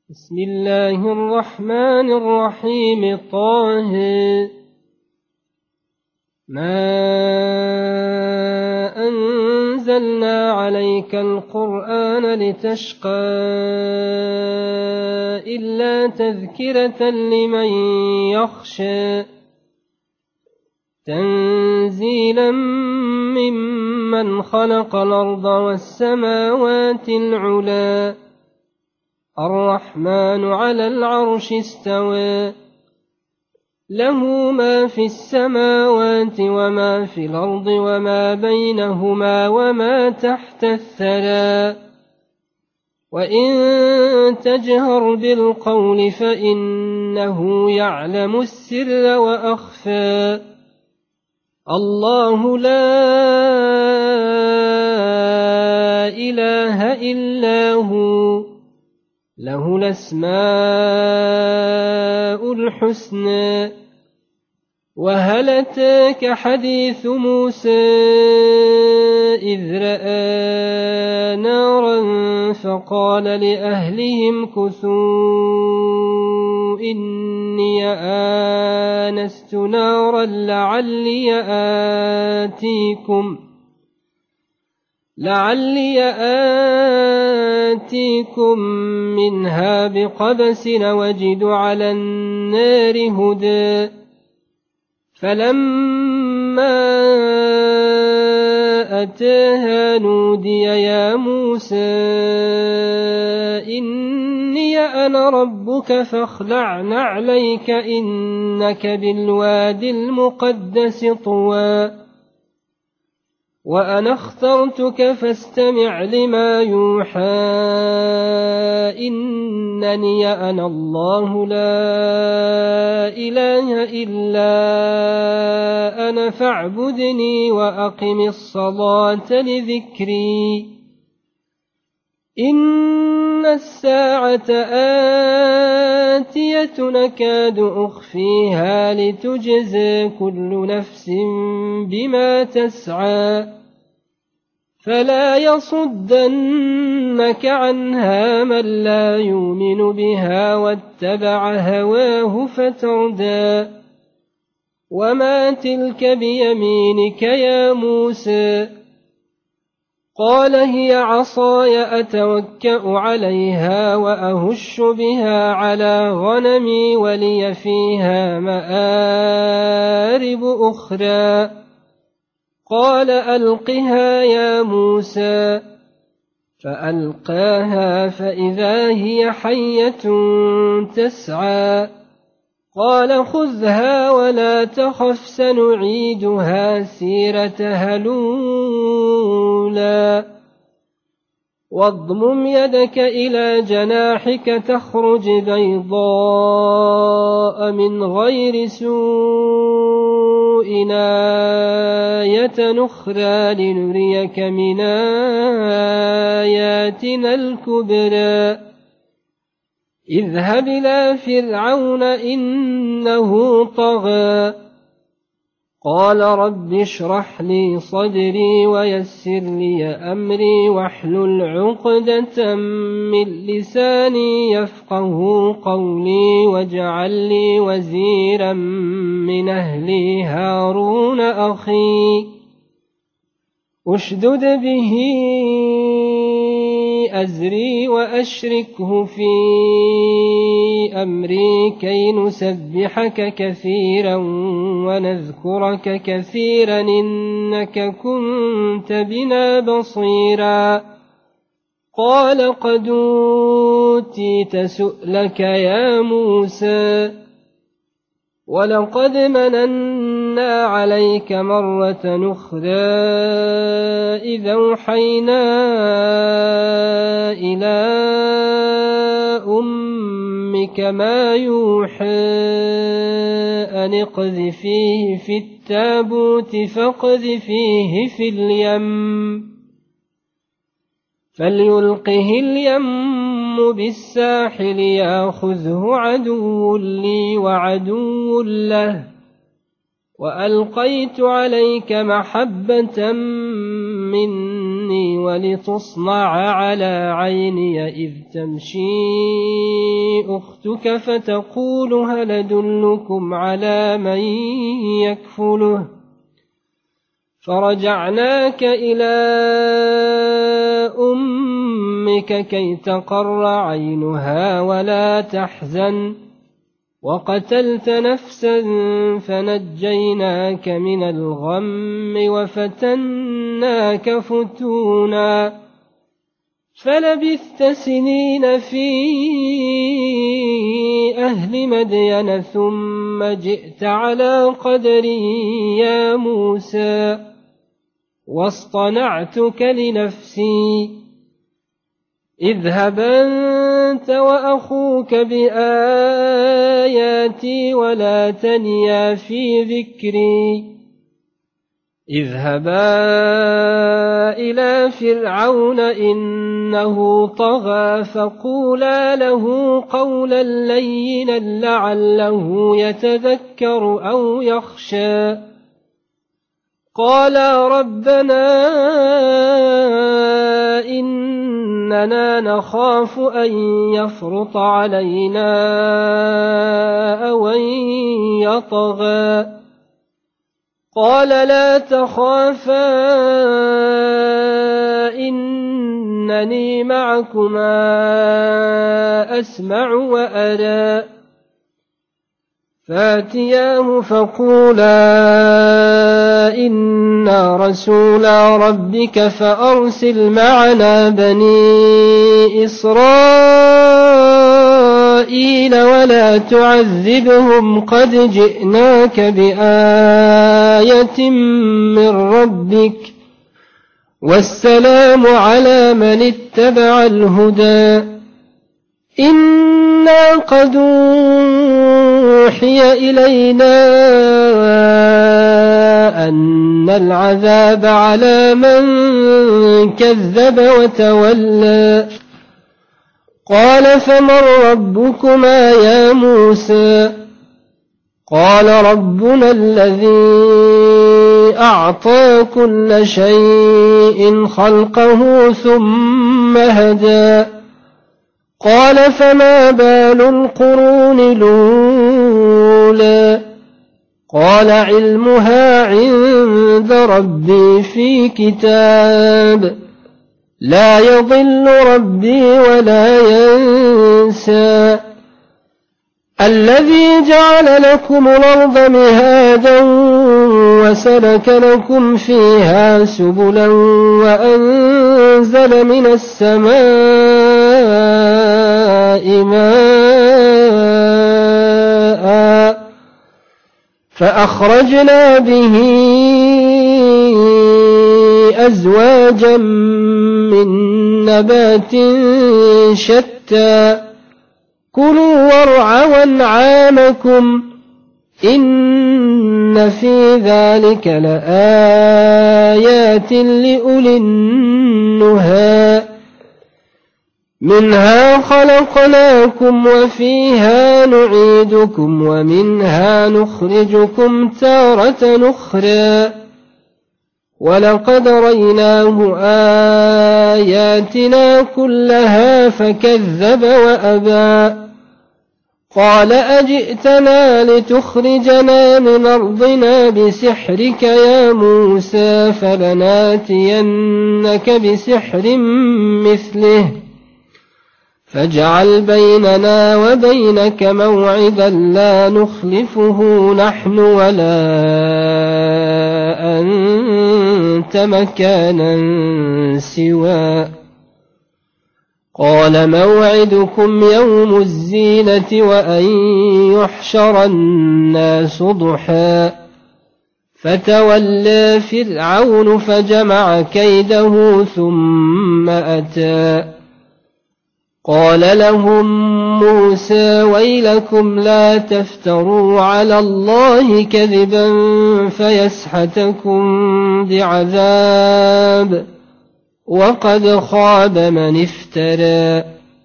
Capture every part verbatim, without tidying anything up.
بسم الله الرحمن الرحيم طه ما أنزلنا عليك القرآن لتشقى إلا تذكرة لمن يخشى تنزيلا ممن خلق الأرض والسماوات العلى الرحمن على العرش استوى له ما في السماوات وما في الأرض وما بينهما وما تحت الثرى وإن تجهر بالقول فإنه يعلم السر وأخفى الله لا إله إلا هو له الأسماء الحسنى وهل أتاك حديث موسى إذ رأى نارا فقال لأهلهم كثوا إني آنست نارا لعلي آتيكم لعلي آتيكم منها بقبس وجد على النار هدى فلما أتاها نودي يا موسى إني أنا ربك فاخلع نعليك إنك بالواد المقدس طوى وأنا اخترتك فاستمع لما يوحى إنني أنا الله لا إله إلا أنا فاعبدني وأقم الصلاة لذكري إن الساعة آتية نكاد أخفيها لتجزى كل نفس بما تسعى فلا يصدنك عنها من لا يؤمن بها واتبع هواه فتردى وما تلك بيمينك يا موسى قال هي عصاي أتوكأ عليها وأهش بها على غنمي ولي فيها مآرب أخرى قال ألقها يا موسى فألقاها فإذا هي حية تسعى قال خذها ولا تخف سنعيدها سيرتها الأولى واضمم يدك إلى جناحك تخرج بيضاء من غير سوء آية أخرى لنريك من آياتنا الكبرى اذهب إلى فرعون إنه طغى قال رب اشرح لي صدري ويسر لي أمري واحلل عقدة من لساني يفقه قولي واجعل لي وزيرا من أهلي هارون أخي أشدد به أزري وأشركه في أمري كي نسبحك كثيرا ونذكرك كثيرا إنك كنت بنا بصيرا قال قد أوتيت سؤلك يا موسى ولقد مننا عليك مرة أخرى إذا أوحينا إلى أمك ما يوحى أن اقذفيه في التابوت فاقذفيه في اليم فليلقه اليم بالساحل ياخذه عدو لي وعدو له وألقيت عليك محبة مني مني ولتصنع على عيني إذ تمشي أختك فتقول هل أدلكم على من يكفله فرجعناك إلى أمك كي تقر عينها ولا تحزن وقتلت نفسا فنجيناك من الغم وفتناك فتونا فلبثت سنين في أهل مدين ثم جئت على قدري يا موسى واصطنعتك لنفسي اذهب أنت وأخوك بآياتي ولا تنيا في ذكري اذهبا إلى فرعون إنه طغى فقولا له قولا لينا لعله يتذكر أو يخشى قالا ربنا إننا نخاف أن يفرط علينا أو أن يطغى قال لا تخافا إنني معكما أسمع وأرى فاتياه فقولا إنا رسولا ربك فأرسل معنا بني إسرائيل ولا تعذبهم قد جئناك بآية من ربك والسلام على من اتبع الهدى إنا قد أوحي إلينا أن العذاب على من كذب وتولى قال فمن ربكما يا موسى قال ربنا الذي أعطى كل شيء خلقه ثم هدى قال فما بال القرون الأولى قال علمها عند ربي في كتاب لا يضل ربي ولا ينسى الذي جعل لكم الأرض مهادا وسلك لكم فيها سبلا وأنزل من السماء ماء فأخرجنا به أزواجا من نبات شتى كلوا وارعوا أنعامكم إن في ذلك لآيات لأولي النهى منها خلقناكم وفيها نعيدكم ومنها نخرجكم تارة أخرى ولقد ريناه آياتنا كلها فكذب وأبى قال أجئتنا لتخرجنا من أرضنا بسحرك يا موسى فلناتينك بسحر مثله فاجعل بيننا وبينك موعدا لا نخلفه نحن ولا أنت مكانا سوى قال موعدكم يوم الزينة وأن يحشر الناس ضحى فتولى فرعون فجمع كيده ثم أتى قال لهم موسى ويلكم لا تفتروا على الله كذبا فيسحتكم بعذاب وقد خاب من افترى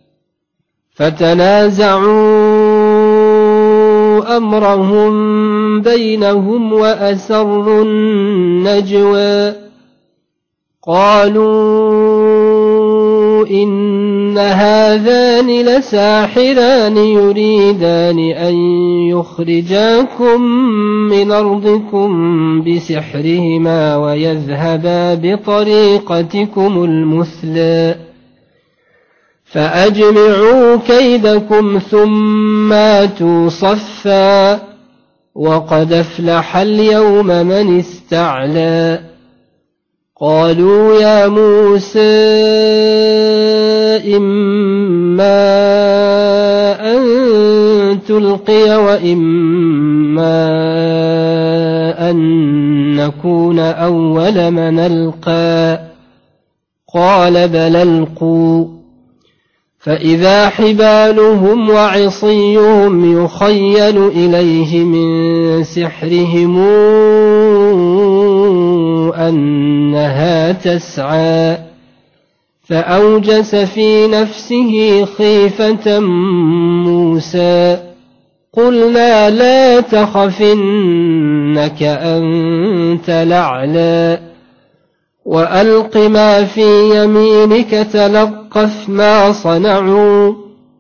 فتنازعوا أمرهم بينهم وأسروا النجوى قالوا إن هذان لساحران يريدان أن يخرجاكم من أرضكم بسحرهما ويذهبا بطريقتكم المثلى فأجمعوا كيدكم ثم آتوا صفا وقد أفلح اليوم من استعلى قالوا يا موسى إما أن تلقي وإما أن نكون أول من ألقى قال بل ألقوا فإذا حبالهم وعصيهم يخيل إليه من سحرهم أنها تسعى فأوجس في نفسه خيفة موسى قلنا لا تخف إنك أنت الأعلى وألق ما في يمينك تلقف ما صنعوا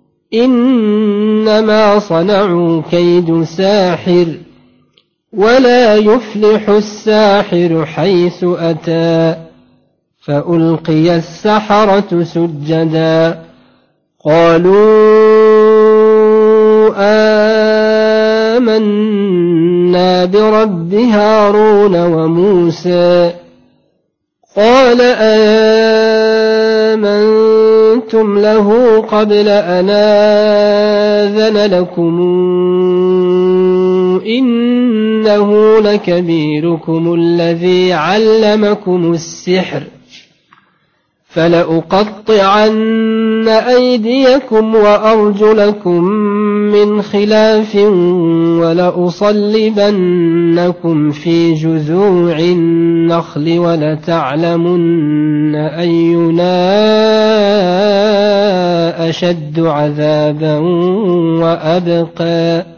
إنما صنعوا كيد ساحر ولا يفلح الساحر حيث أتى فألقي السحرة سجدا قالوا آمنا برب هارون وموسى قال آمنتم له قبل أن آذن لكم إنه لكبيركم الذي علمكم السحر فلأقطعن أيديكم وأرجلكم من خلاف ولأصلبنكم في جذوع النخل ولتعلمن أينا أشد عذابا وأبقى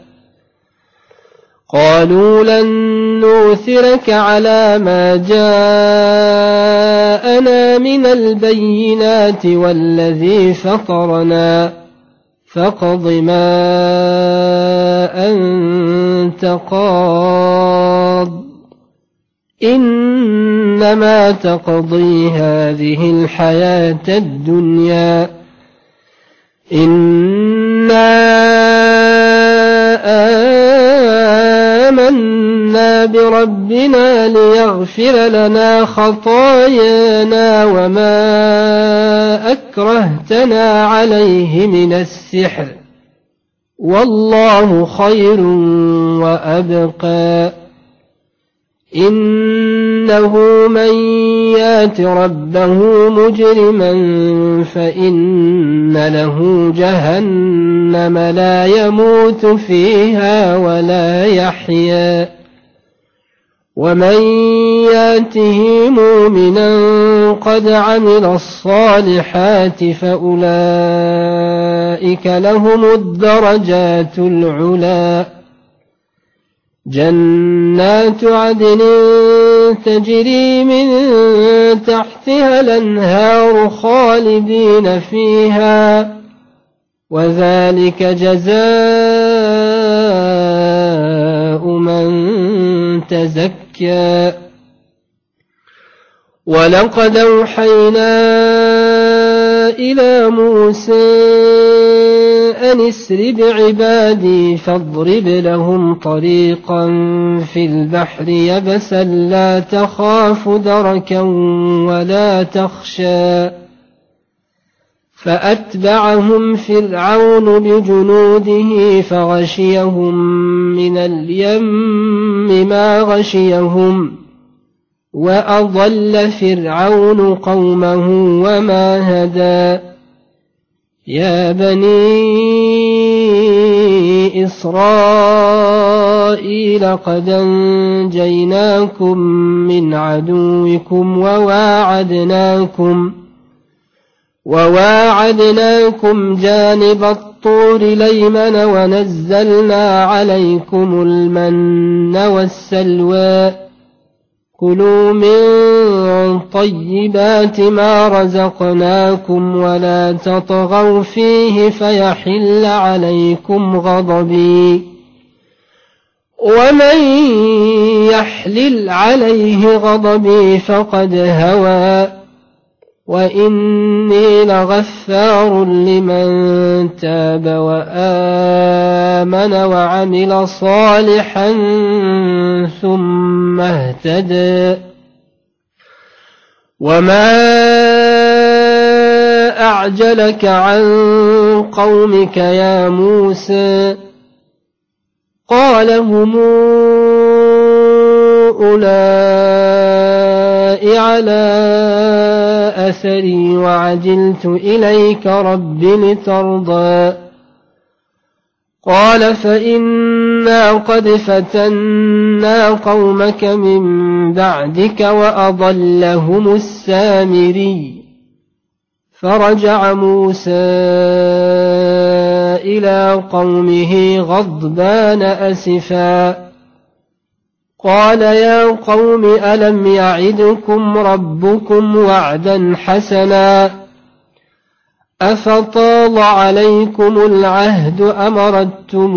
قالوا لن نؤثرك على ما جاءنا من البينات والذي فطرنا فاقض ما أنت قاض إنما تقضي هذه الحياة الدنيا إنا آمنا بربنا ليغفر لنا خطايانا وما أكرهتنا عليه من السحر والله خير وأبقى إنه من يات ربه مجرما فإن له جهنم لا يموت فيها ولا يحيا ومن ياته مؤمنا قد عمل الصالحات فأولئك لهم الدرجات العلى جنات عدن تجري من تحتها الأنهار خالدين فيها وذلك جزاء من تزكى ولقد أوحينا إلى موسى أن اسر بعبادي فاضرب لهم طريقا في البحر يبسا لا تخاف دركا ولا تخشى فأتبعهم فرعون بجنوده فغشيهم من اليم ما غشيهم وأضل فرعون قومه وما هدى يا بني إسرائيل قد أنجيناكم من عدوكم وواعدناكم وواعدناكم جانب الطور الأيمن ونزلنا عليكم المن والسلوى كلوا من طيبات ما رزقناكم ولا تطغوا فيه فيحل عليكم غضبي ومن يحلل عليه غضبي فقد هوى وإني لغفار لمن تاب وآمن وعمل صالحا ثم اهتدى وما أعجلك عن قومك يا موسى قال هم أولئك على أثري وعجلت إليك رب لترضى قال فإنا قد فتنا قومك من بعدك وأضلهم السامري فرجع موسى إلى قومه غضبان أسفا قال يا قوم ألم يعدكم ربكم وعدا حسنا أفطال عليكم العهد أم أردتم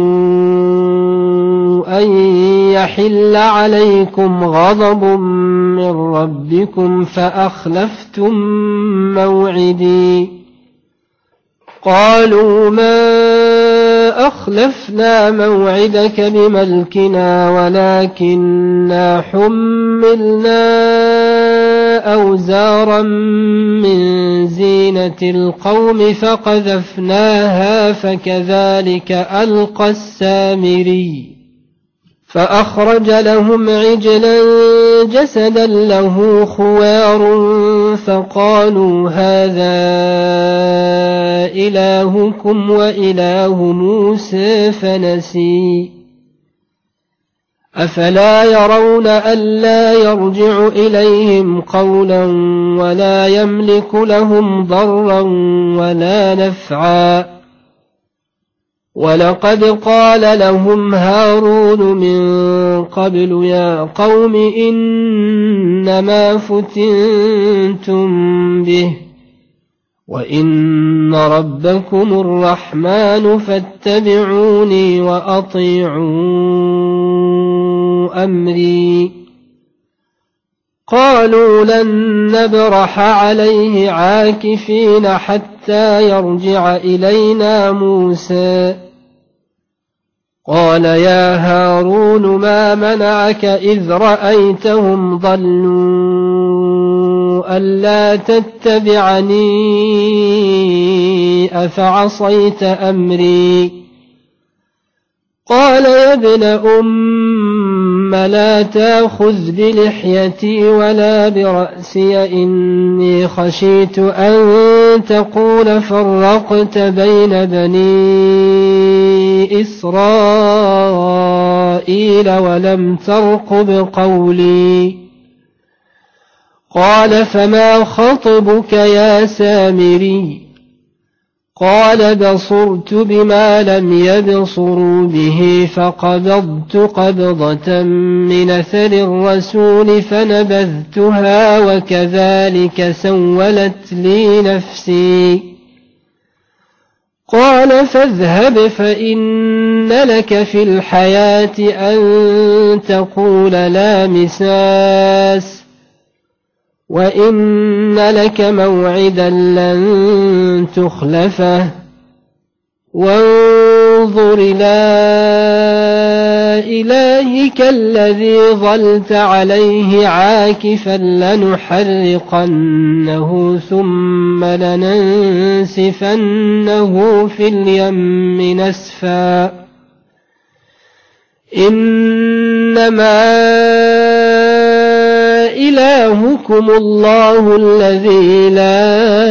أن يحل عليكم غضب من ربكم فأخلفتم موعدي قالوا ما أخلفنا موعدك بملكنا ولكننا حملنا أوزارا من زينة القوم فقذفناها فكذلك ألقى السامري فأخرج لهم عجلا جسدا له خوار فقالوا هذا إلهكم وإله موسى فنسي أفلا يرون ألا يرجع إليهم قولا ولا يملك لهم ضرا ولا نفعا ولقد قال لهم هارون من قبل يا قوم إنما فتنتم به وإن ربكم الرحمن فاتبعوني وأطيعوا أمري قالوا لن نبرح عليه عاكفين حتى يرجع إلينا موسى قال يا هارون ما منعك إذ رأيتهم ضلوا ألا تتبعني أفعصيت أمري قال يا ابن أم لا تأخذ بلحيتي ولا برأسي إني خشيت أن تقول فرقت بين بني إسرائيل ولم ترقب قولي قال فما خطبك يا سامري قال بصرت بما لم يبصروا به فقبضت قبضة من أثر الرسول فنبذتها وكذلك سولت لي نفسي قال فاذهب فإن لك في الحياة أن تقول لا مساس وإن لك موعدا لن تخلفه وانظر إلى إلهك الذي ظلت عليه عاكفا لنحرقنه ثم لننسفنه في اليم نسفا إنما إلهكم الله الذي لا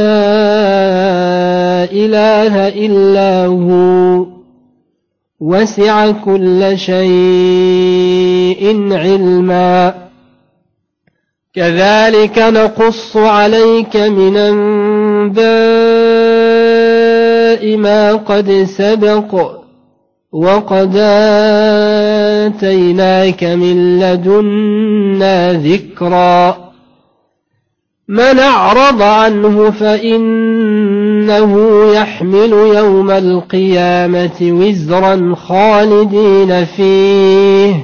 إله إلا هو وسع كل شيء علما كذلك نقص عليك من أنباء ما قد سبق وقد آتيناك من لدنا ذكرا من أعرض عنه فإنه يحمل يوم القيامة وزرا خالدين فيه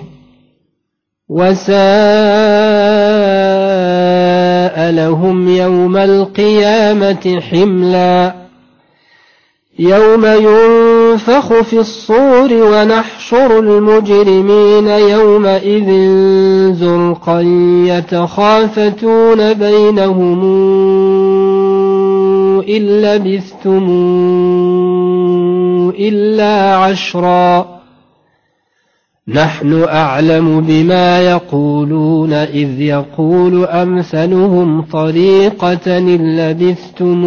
وساء لهم يوم القيامة حملا يوم ينفخ في الصور ونحشر المجرمين يومئذ زرقا يتخافتون بينهم إن لبثتم إلا عشرا نحن أعلم بما يقولون إذ يقول أمثلهم طريقة إن لبثتم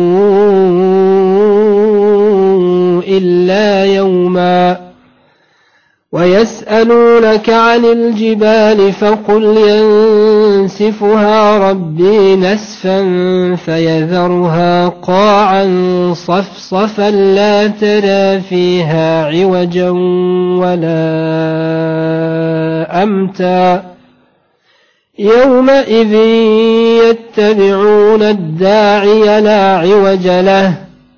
إلا يوما ويسألونك عن الجبال فقل ينسفها ربي نسفا فيذرها قاعا صفصفا لا ترى فيها عوجا ولا أمتا يومئذ يتبعون الداعي لا عوج له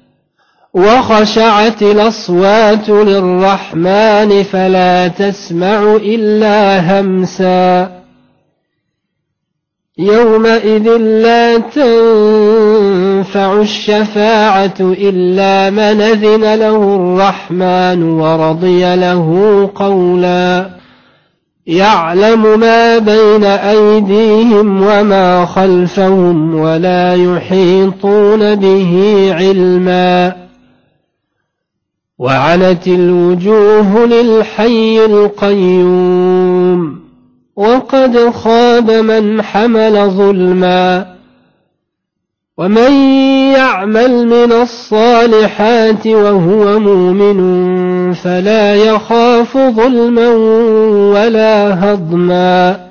وخشعت الأصوات للرحمن فلا تسمع إلا همسا يومئذ لا تنفع الشفاعة إلا من أذن له الرحمن ورضي له قولا يعلم ما بين أيديهم وما خلفهم ولا يحيطون به علما وعنت الوجوه للحي القيوم وقد خاب من حمل ظلما ومن يعمل من الصالحات وهو مؤمن فلا يخاف ظلما ولا هضما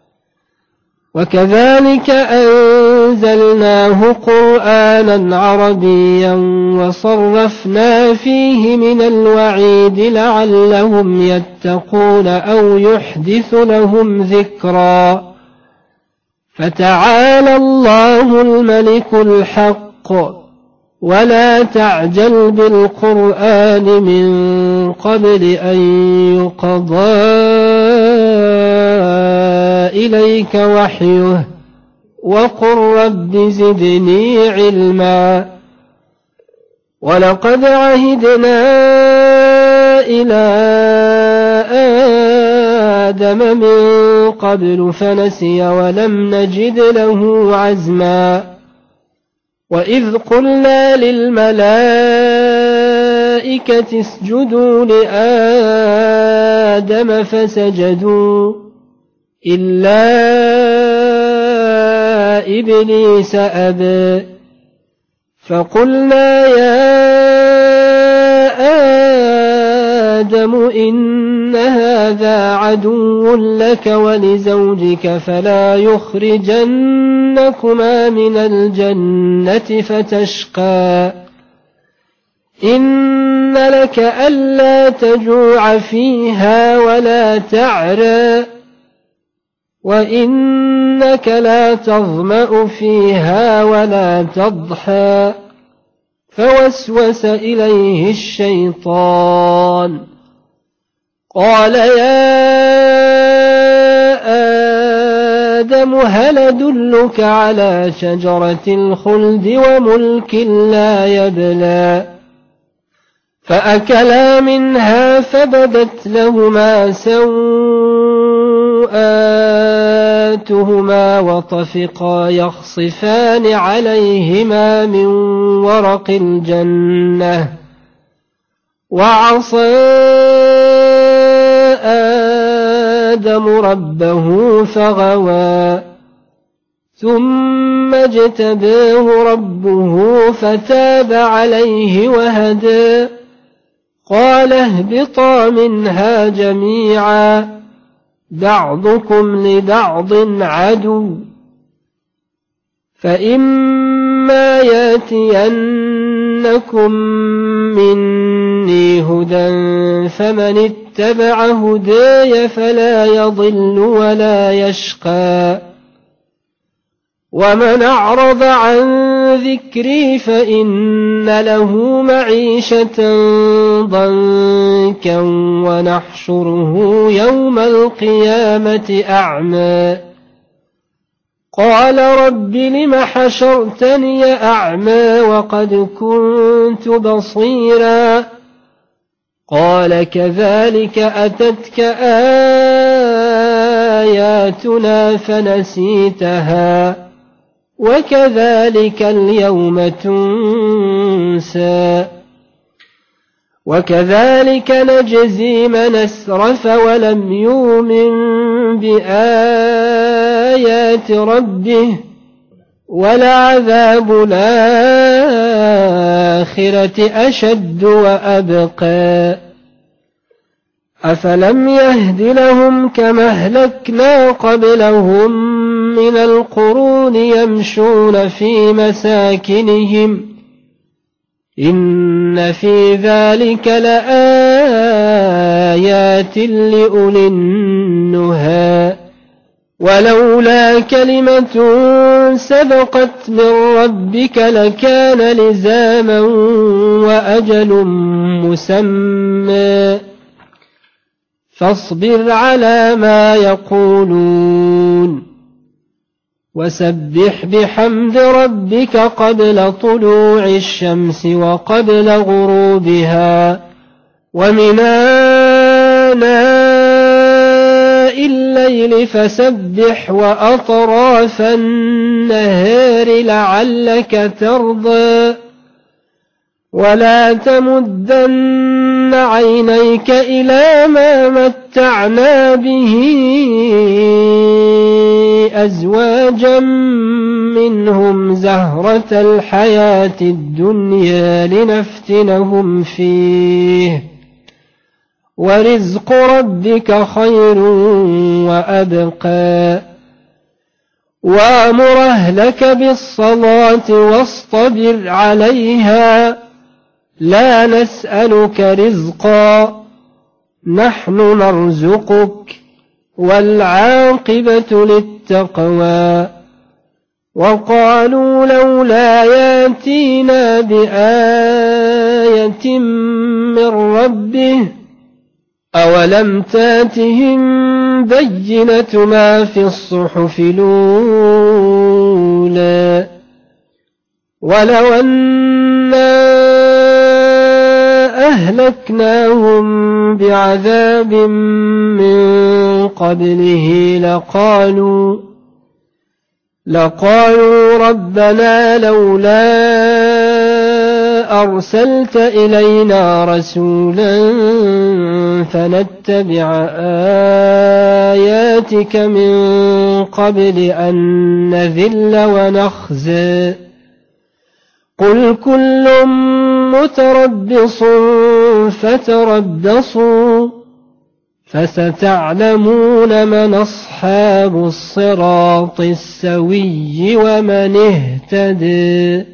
وكذلك أنزلناه قرآنا عربيا وصرفنا فيه من الوعيد لعلهم يتقون أو يحدث لهم ذكرا فتعالى الله الملك الحق ولا تعجل بالقرآن من قبل أن يقضى إليك وحيه وقل رب زدني علما ولقد عهدنا إلى آدم من قبل فنسي ولم نجد له عزما وإذ قلنا للملائكة اسجدوا لآدم فسجدوا إلا إبليس أبى فقلنا يا آدم إن هذا عدو لك ولزوجك فلا يخرجنكما من الجنة فتشقى إن لك ألا تجوع فيها ولا تعرى وإنك لا تظمأ فيها ولا تضحى فوسوس إليه الشيطان قال يا آدم هل أدلك على شجرة الخلد وملك لا يبلى فأكلا منها فبدت لهما سوآتهما وطفقا يخصفان عليهما من ورق الجنة وعصى آدم ربه فغوى ثم اجتباه ربه فتاب عليه وهدى قال اهبطا منها جميعا بعضكم لبعض عدو فإما ياتينكم مني هدى فمن اتبع هداي فلا يضل ولا يشقى ومن أعرض عن ذكري فإن له معيشة ضنكا ونحشره يوم القيامة أعمى قال رب لم حشرتني أعمى وقد كنت بصيرا قال كذلك أتتك آياتنا فنسيتها وكذلك اليوم تنسى وكذلك نجزي من أسرف ولم يؤمن بآيات ربه ولعذاب الآخرة أشد وأبقى أفلم يهد لهم كما أهلكنا قبلهم من القرون يمشون في مساكنهم إن في ذلك لآيات لأولي النهى ولولا كلمة سبقت من ربك لكان لزاما وأجل مسمى فاصبر على ما يقولون وسبح بحمد ربك قبل طلوع الشمس وقبل غروبها ومن آناء الليل فسبح وأطراف النهار لعلك ترضى ولا تمدن عينيك إلى ما متعنا به أزواجا منهم زهرة الحياة الدنيا لنفتنهم فيه ورزق ربك خير وأبقى وأمر أهلك بالصلاة واصطبر عليها لا نسألك رزقا نحن نرزقك والعاقبة للتقوى وقالوا لولا ياتينا بآية من ربه أولم تاتهم بينة ما في الصحف الأولى ولو أنا أهلكناهم بعذاب من قبله لقالوا لقالوا ربنا لولا أرسلت إلينا رسولا فنتبع آياتك من قبل أن نذل ونخزى قل كل متربص فتربصوا فستعلمون من أصحاب الصراط السوي ومن اهتدى